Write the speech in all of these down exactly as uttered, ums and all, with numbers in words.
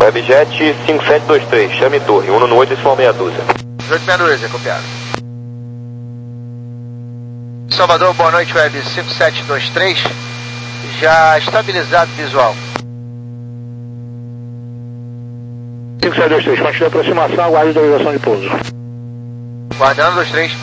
Webjet cinco sete dois três, chame torre, um no oito decimal meia dúzia. dezoito meia dúzia, copiado. Salvador, boa noite, Web cinco sete dois três, já estabilizado visual. cinco sete dois três, continua a aproximação, aguarde a autorização de pouso. Guardando dois três.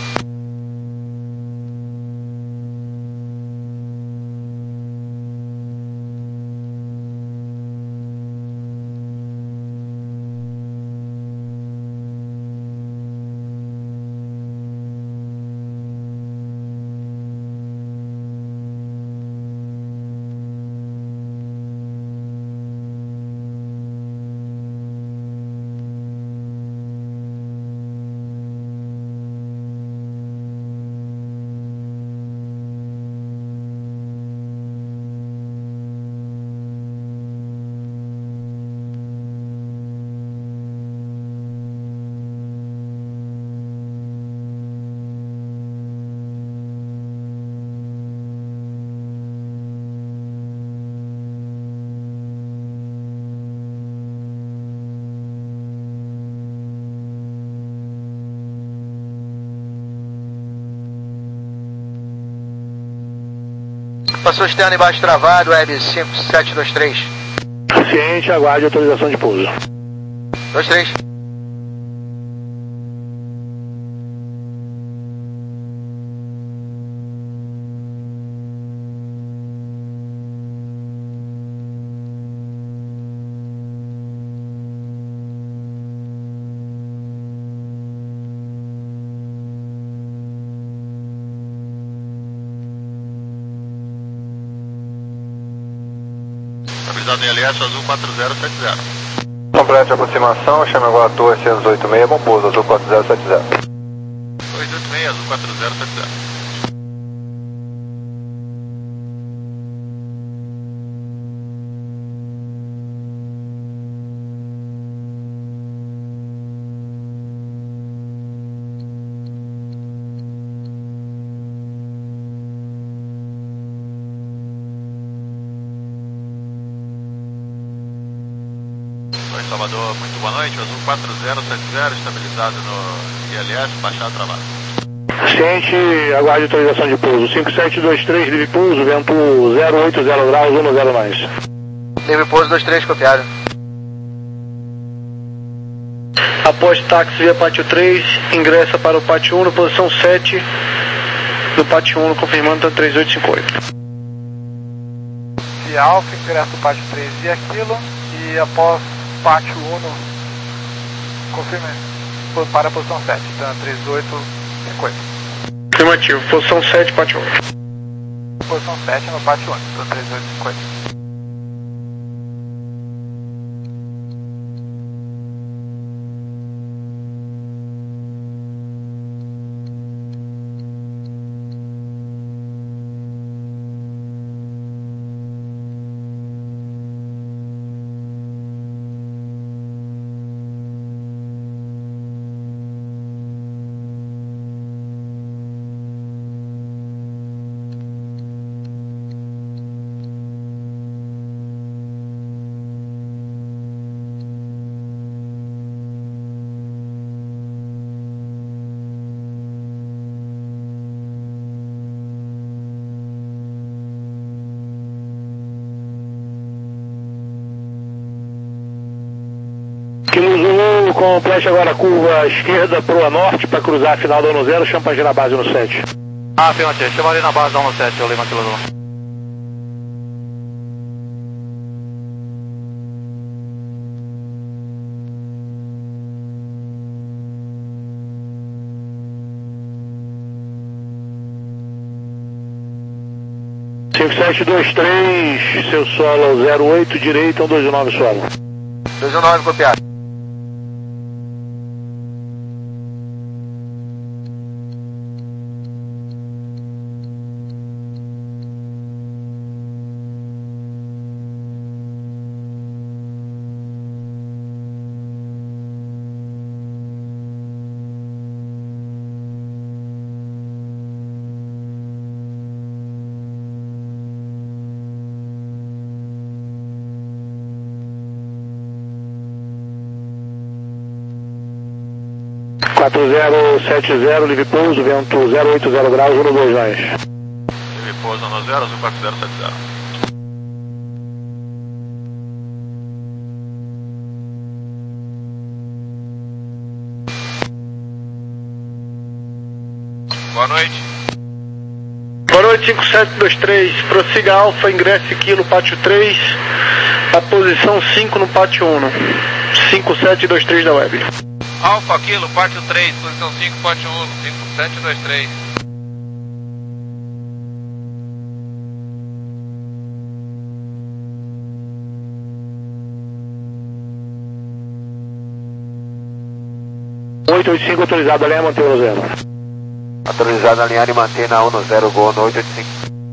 Passou externo embaixo travado, Web cinco sete dois três. Ciente, aguarde a autorização de pouso. dois três. Estabilizado em L S, azul quatro zero sete zero. Complete a aproximação, chame agora a torre seiscentos e oitenta e seis, bom pouso, azul quatro zero sete zero. dois oito seis, azul quatro zero sete zero. Oi, Salvador, muito boa noite, azul quatro zero sete zero, estabilizado no I L S, baixado travado. Ciente, aguarde a autorização de pouso. cinco sete dois três, livre pouso, vento zero oito zero graus, um zero mais. Livre pouso dois três, copiado. Após táxi via pátio três, ingressa para o pátio um, posição sete do pátio um, confirmando tá três oito cinco oito. Via Alfa, ingressa o pátio três via Kilo e após pátio um, confirme para a posição sete, então três oito cinco oito. Afirmativo, posição sete, pátio um. Posição sete no pátio um, então três oito cinco oito. Quilos um, complete agora a curva esquerda para o norte para cruzar a final da um zero, chama para girar a base no sete. Ah, afirmativo, chama ali na base da um sete, eu lembro aquilo do... cinco sete dois três, seu solo zero oito, direita, um dois nove solo. dois nove, copiado. quatro zero sete zero, livre pouso, vento zero oito zero graus, um dois nós. Livre pouso no zero, azul quatro zero sete zero. Boa noite. Boa noite, cinco sete dois três, prossiga Alfa, ingresse Kilo, pátio três, a posição cinco no pátio um, cinco sete dois três da web. Alfa, Kilo, pátio três, posição cinco, pátio um, cinco sete dois três. oito oito cinco autorizado, alinha, manter no zero. Autorizado alinhar e manter na um no zero, gol no oito oito cinco.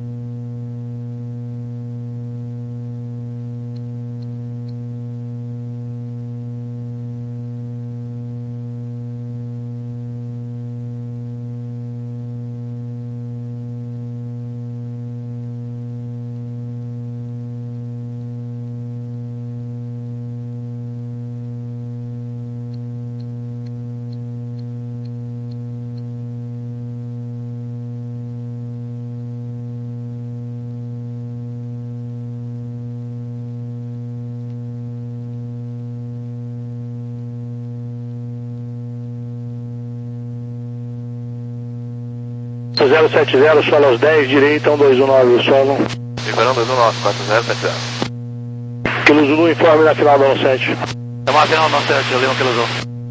zero sete zero, solo aos dez, direita, um dois um nove, solo. Liberando dois um nove, quatro zero sete zero. Kilo Zulu, informe na final da um sete. Estamos na final da um sete, eu lembro que eles vão.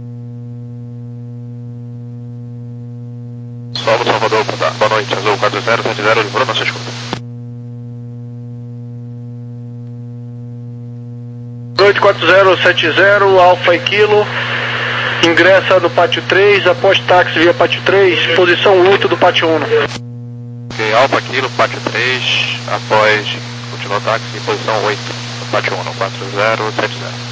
Solo Salvador, boa noite, azul quatro zero sete zero, livrou na sua escuta. Boa noite, quatro zero sete zero, Alfa e Kilo, ingressa no pátio três, após táxi via pátio três, posição oito do pátio um. Ok, Alfa, Kilo, pátio três, após continua táxi, posição oito, no pátio um, quatro zero sete zero.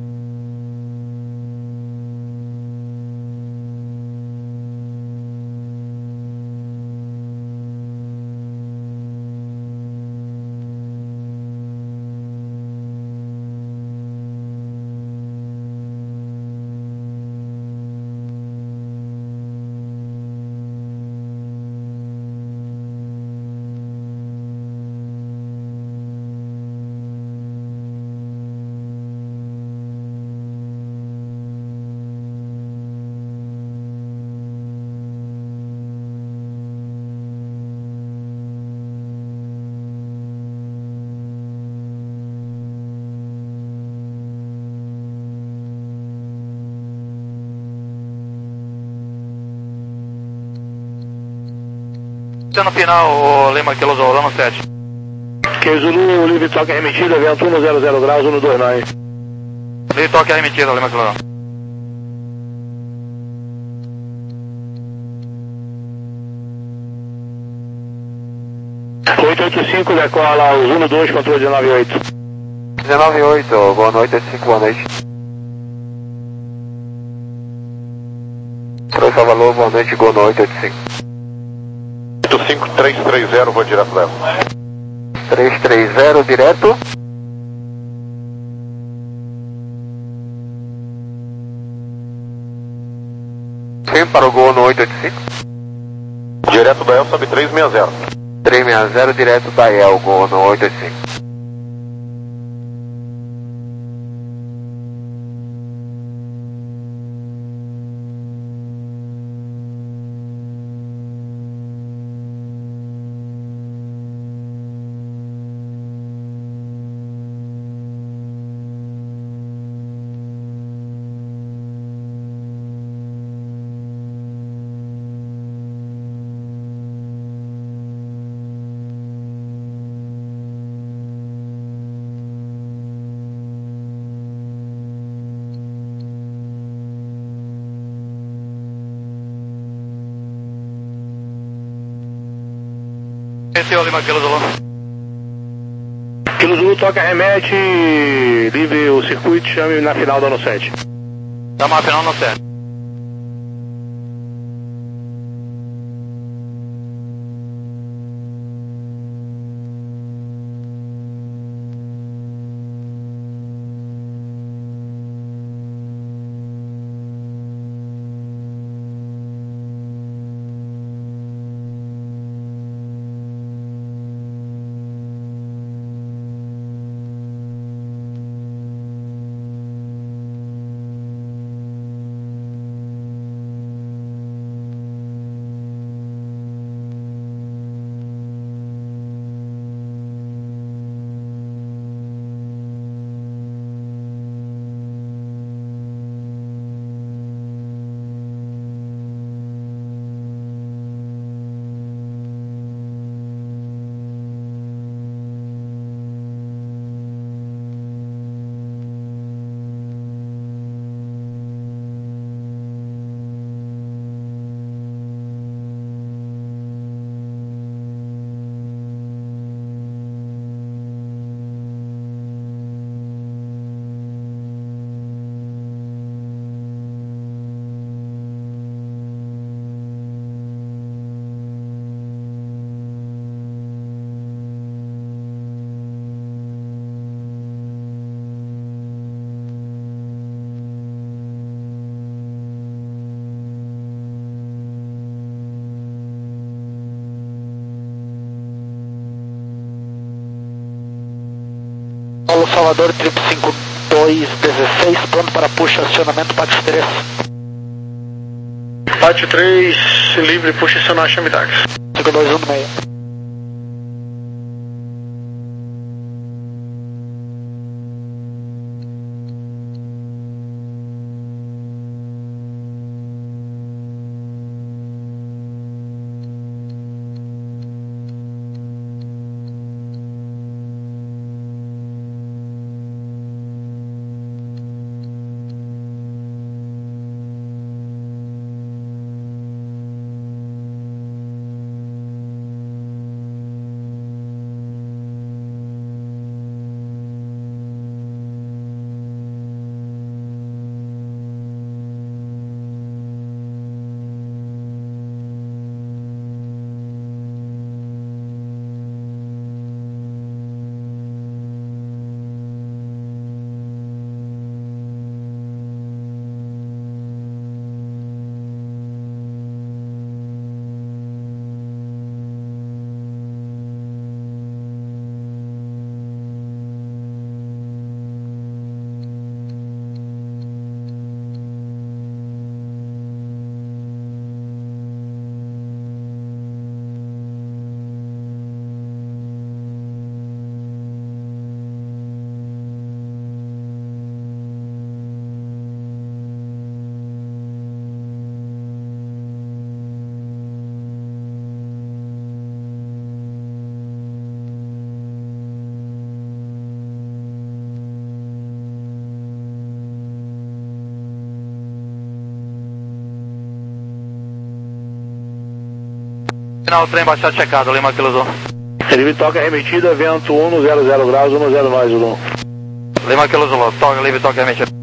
Você no final, o Lima Kilo Zulu, lá no sete. Que Zulu, livre toque remetida, vento um zero zero graus, um dois nove. Livre toque remetida, Lima Kilo Zulu. oito oito cinco, decola os um dois, controle dezenove oito. dezenove oito, boa noite, oito cinco, boa noite. Oi, Salvador, boa noite, gol no oito oito cinco. oito cinco três três zero, vou direto dela. três três zero, direto. Sim, para o gol no oito oito cinco. Direto da El, sobe três seis zero. três seis zero, direto da El, gol no oito oito cinco. Esse é o Lima Kilo Zulu. Kilo Zulu, toca, remete, livre o circuito, chame na final da ano sete. Estamos na final no sete. Salvador, trip cinco dois dezesseis, pronto para puxa, acionamento, pátio três. Pátio três, livre, puxa, acionar, chame táxi. cinco dois um seis. Final, trem baixado checado, Lima Kilo Zulu. Livre toca remetida, vento um zero zero graus, um zero mais, Zulu. Lima Kilo Zulu, toca, livre toca remetida.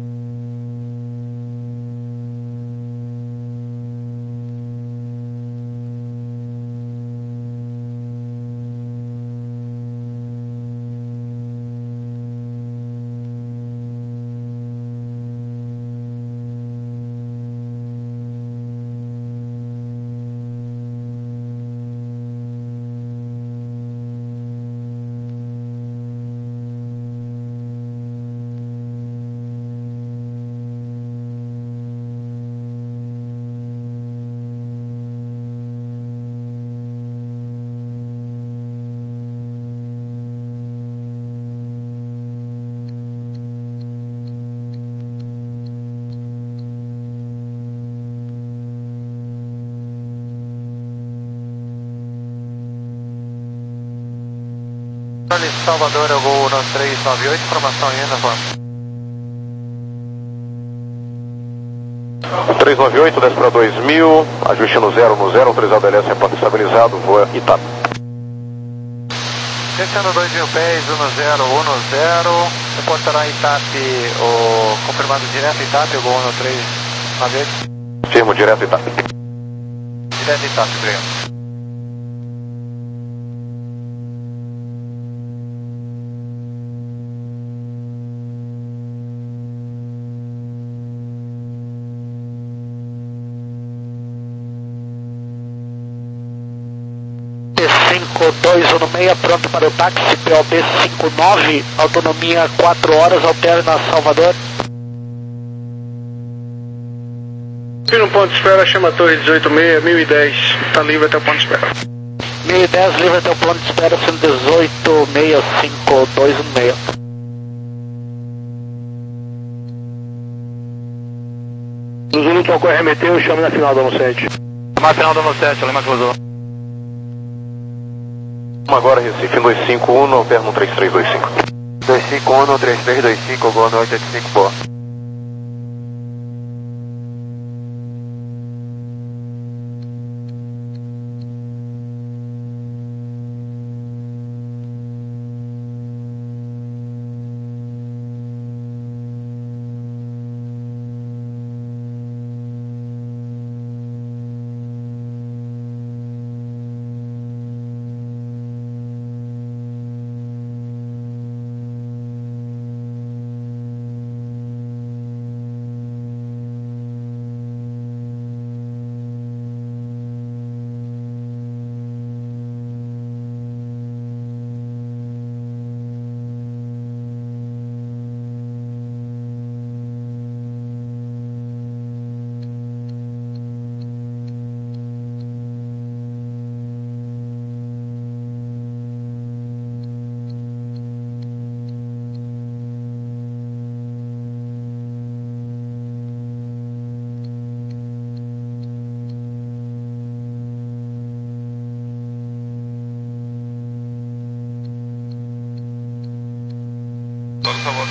Salvador, eu vou no três nove oito, informação ainda, vamos. três nove oito, desce para dois mil, ajuste no zero no zero, autorizado L S, repórter estabilizado, voa Itap. Descendo dois mil pés, um zero um zero, reportará Itap, o confirmado direto Itap, eu vou no três nove oito. Firmo direto Itap. Direto Itap, obrigado. cinco dois um seis, pronto para o táxi, P O B cinco nove, autonomia quatro horas, alterna Salvador. Fui no ponto de espera, chama a torre dezoito seis, mil e dez, tá livre até o ponto de espera. mil e dez, livre até o ponto de espera, cento e dezoito, seis cinco dois um seis. Zulu tocou R M T, eu chamo na final do ano sete. Chamar final do ano sete, Lima Kilo Zulu. Agora Recife, dois cinco um, opera no três três dois cinco. dois cinco um, três três dois cinco, Gol no oito oito cinco, boa.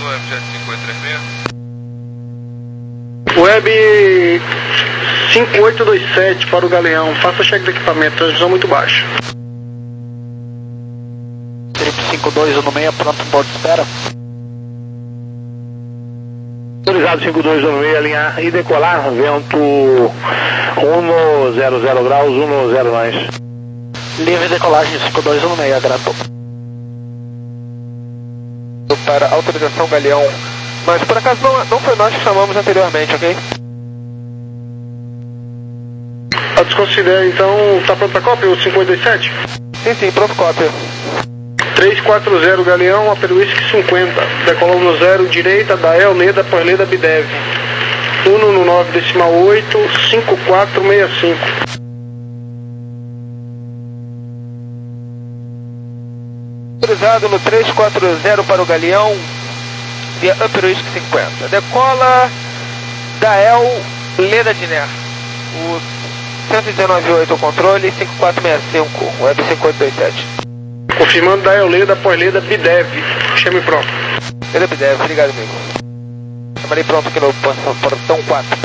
do Webjet cinco oito três seis. Web cinco oito dois sete para o Galeão, faça cheque do equipamento, transmissão muito baixa. Trip cinco dois um seis, pronto, pode espera. Autorizado cinco dois um seis, alinhar e decolar, vento um zero zero graus, um zero nós. Livre decolagem cinco dois um seis, grato. Para autorização Galeão, mas por acaso não, não foi nós que chamamos anteriormente, ok? A desconsidera, então, está pronto para cópia, o cinco oito dois sete? Sim, sim, pronto, cópia. três quatro zero Galeão, Aperuísque cinquenta, decolou no zero, direita, Dael, Leda, Porleda, Bidev. um no nove, decimal oito, cinco quatro seis cinco. Autorizado no três quatro zero para o Galeão, via Aperuísque cinquenta. Decola Dael, Leda Diner. O cento e dezenove ponto oito o controle, cinco quatro seis cinco, Web cinco oito dois sete. Confirmando Dael, Leda, Porleda, Bidev. Chame pronto. Leda Bidev, obrigado, amigo. Chamarei pronto aqui no portão quatro.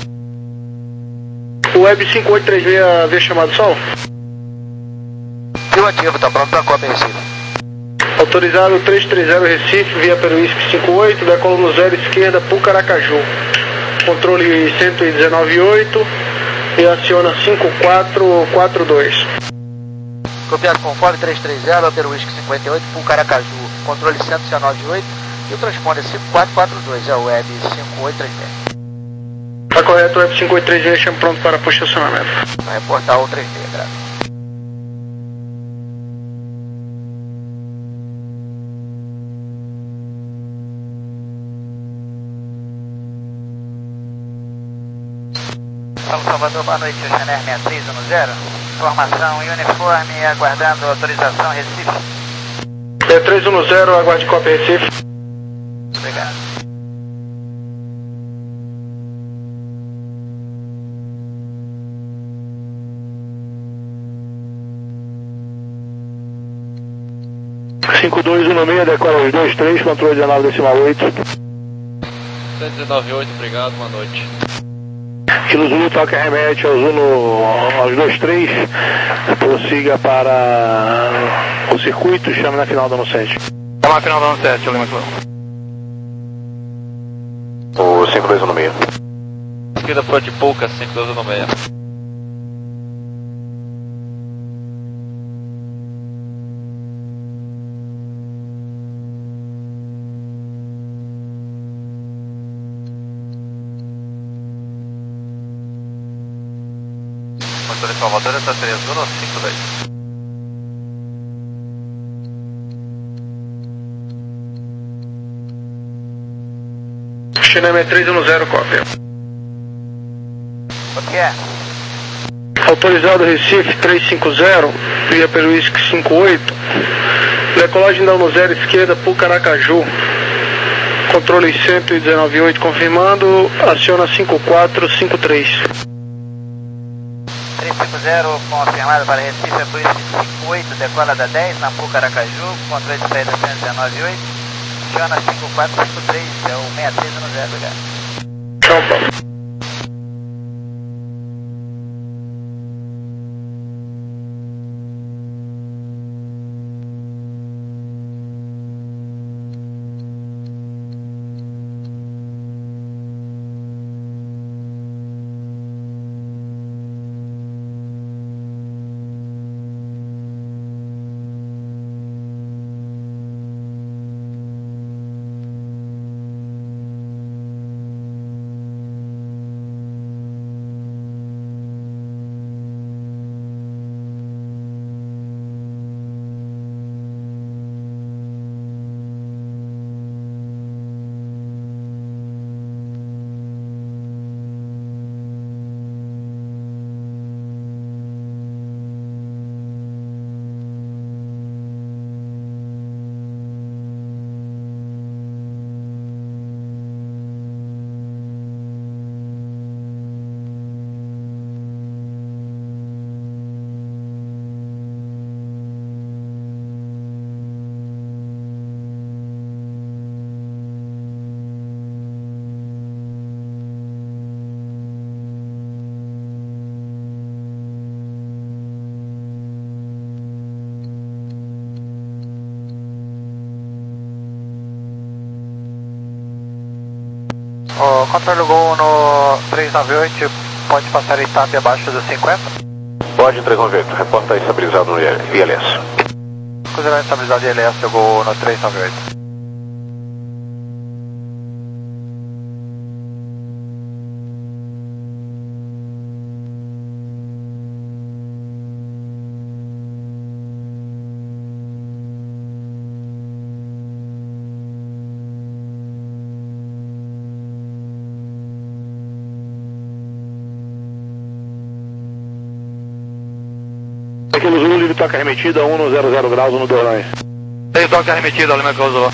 O Web cinco oito três seis havia chamado sol? Afirmativo, está pronto para cópia, Recife. Autorizado três três zero Recife, via Peruísque cinco oito, decolo no zero esquerda, Pucaracaju. Controle cento e dezenove ponto oito e aciona cinco quatro quatro dois. Copiado conforme três três zero, Peruísque cinquenta e oito, Pucaracaju. Controle cento e dezenove ponto oito e o transponder cinco quatro quatro dois, é o Web cinco oito três seis. Está correto, o Web cinco oito três seis, chame pronto para posicionamento. Vai reportar o três D, graças. São Salvador, boa noite, Oceaner seis três um zero. Informação em uniforme, aguardando autorização Recife. seis três um zero, aguarde cópia Recife. Obrigado. cinco dois um seis, decola os dois três, controle dezenove decimal oito. cento e dezenove ponto oito, obrigado, boa noite. Kilo Zulu, toca remete ao Zuno, aos dois três, prossiga para o circuito, chame na final da ano sete. Chama na final da ano sete, eu lembro. O cinco dois um seis. Esquerda por de pouca, cinco dois um seis. Motor de Salvador, está três um ou cinco dois? China três um zero, cópia. O que é? Autorizado Recife três cinco zero, via Peruísque cinco oito, decolagem da no zero esquerda, Pucaracaju. Controle cento e dezenove ponto oito, confirmando, aciona cinco quatro cinco três. três cinco zero, confirmado para Recife, Peruísque cinco oito, decola da dez na Pucaracaju, controle de saída cento e dezenove ponto oito. Funciona cinco quatro cinco três, é o seis três um zero, obrigado. Tchau, Paulo. O controle Gol no três nove oito, pode passar a etapa abaixo dos cinquenta? Pode, três nove oito, reporta estabilizado no I L S. Cruzeiramento estabilizado I L S, Gol no três nove oito. Aquele Zulu, livre toca arremetida, um no zero zero graus, um no Doranha. Tem toque arremetido, Lima Kilo Zulu.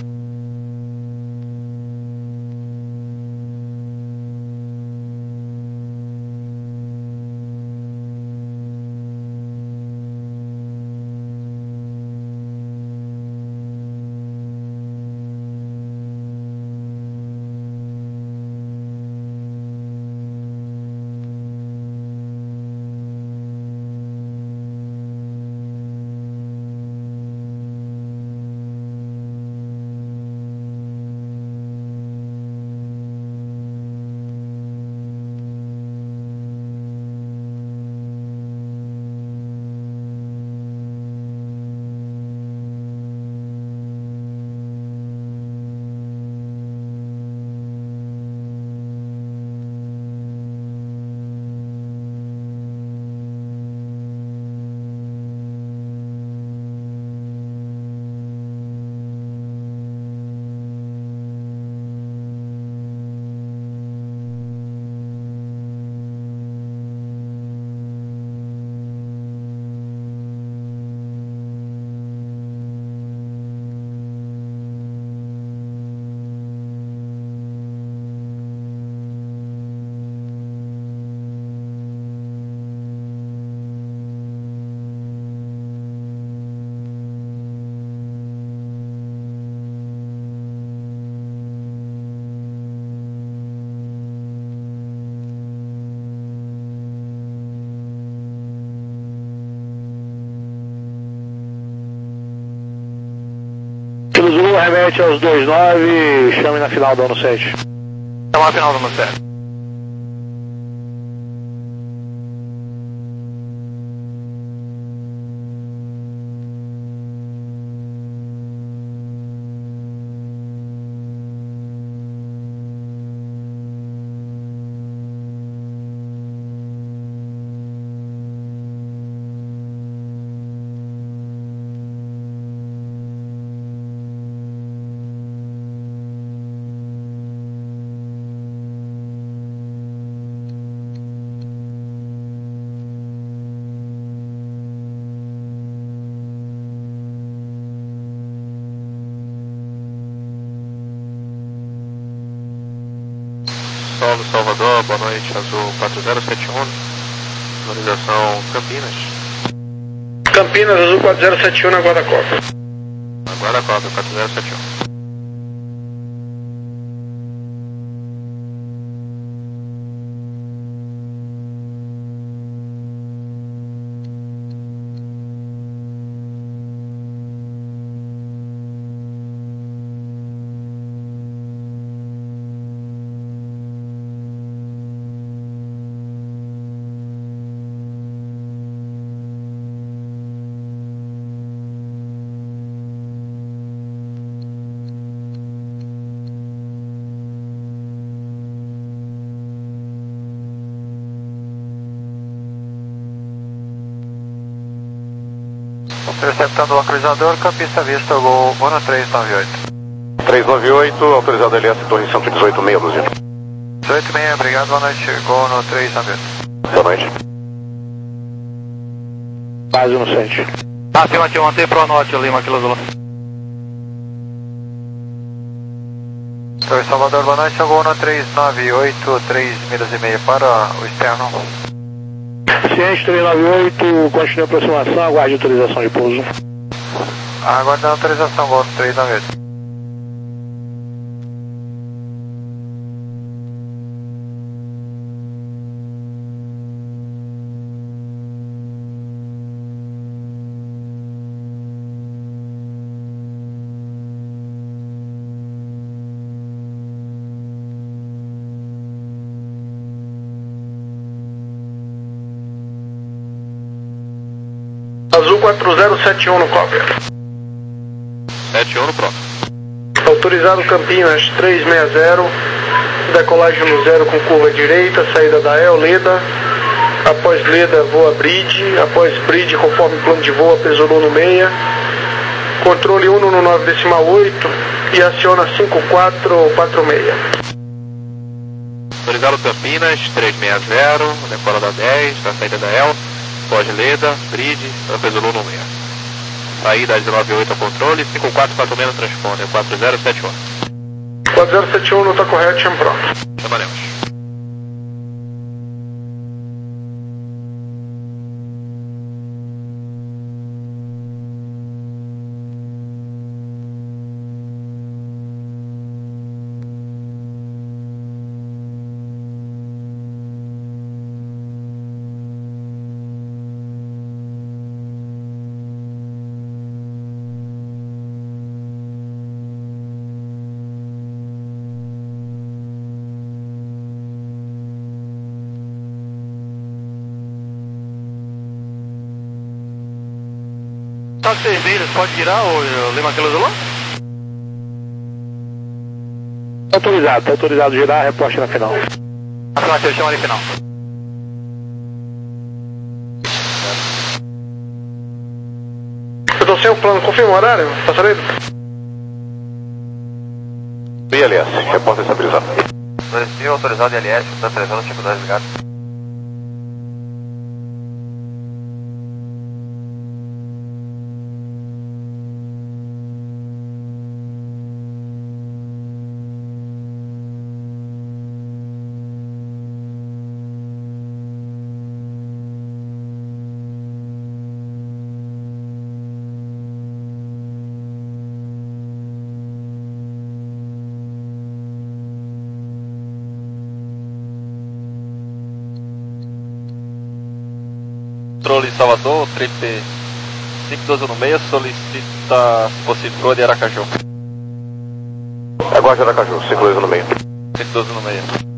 Kilo Zulu, remete aos dois nove, chame na final do ano sete. Chama na final do ano sete. Salve Salvador, boa noite, Azul quatro zero sete um, localização Campinas. Campinas, Azul quatro zero sete um na Guarda-Cota. Guarda-Cota, quatro zero sete um. Interceptando o localizador, campista vista, Gol um três nove oito. três nove oito, autorizado L S, torre cento e dezoito, meia dúzia. dezoito e meia, obrigado, boa noite, Gol no três nove oito. Boa noite. Base no sete. Afirmativo, mantém pro norte, Lima Kilo Zulu. Torre Salvador, boa noite, Gol no três nove oito, três milhas e meia para o externo. Ciente três nove oito, continue a aproximação, aguarde autorização de pouso. Aguardando autorização, Gol três nove oito. Azul quatro zero sete um no cover. sete um no pronto. Autorizado Campinas três seis zero, decolagem no zero com curva direita, saída da E L, Leda. Após Leda, voa bridge. Após bridge, conforme plano de voo, pesolou no meia. Controle um no nove decimal oito e aciona cinco quatro quatro seis. Autorizado Campinas três seis zero, decola da dez, da saída da E L, pós-Leda, bridge, pesolou no meia. Saída dezenove oito ao controle, cinco quatro quatro seis no transponder, quatro zero sete um. quatro zero sete um não está correto, chama pronto. Chamaremos. Tá vermelho, pode virar o Lima Calazolão? Tá autorizado, tá autorizado girar, reposte na final. Afirmativo, chama ali final. Eu tô sem o plano, confirma o horário, passaredo? I L S, reporta estabilizado. dois mil, autorizado I L S, tá três anos, cinco dois ligado. Controle Salvador, trip cinco doze no meio, solicita possível de Aracaju. Aguarde Aracaju, cinco doze no meio. cinco doze no meio.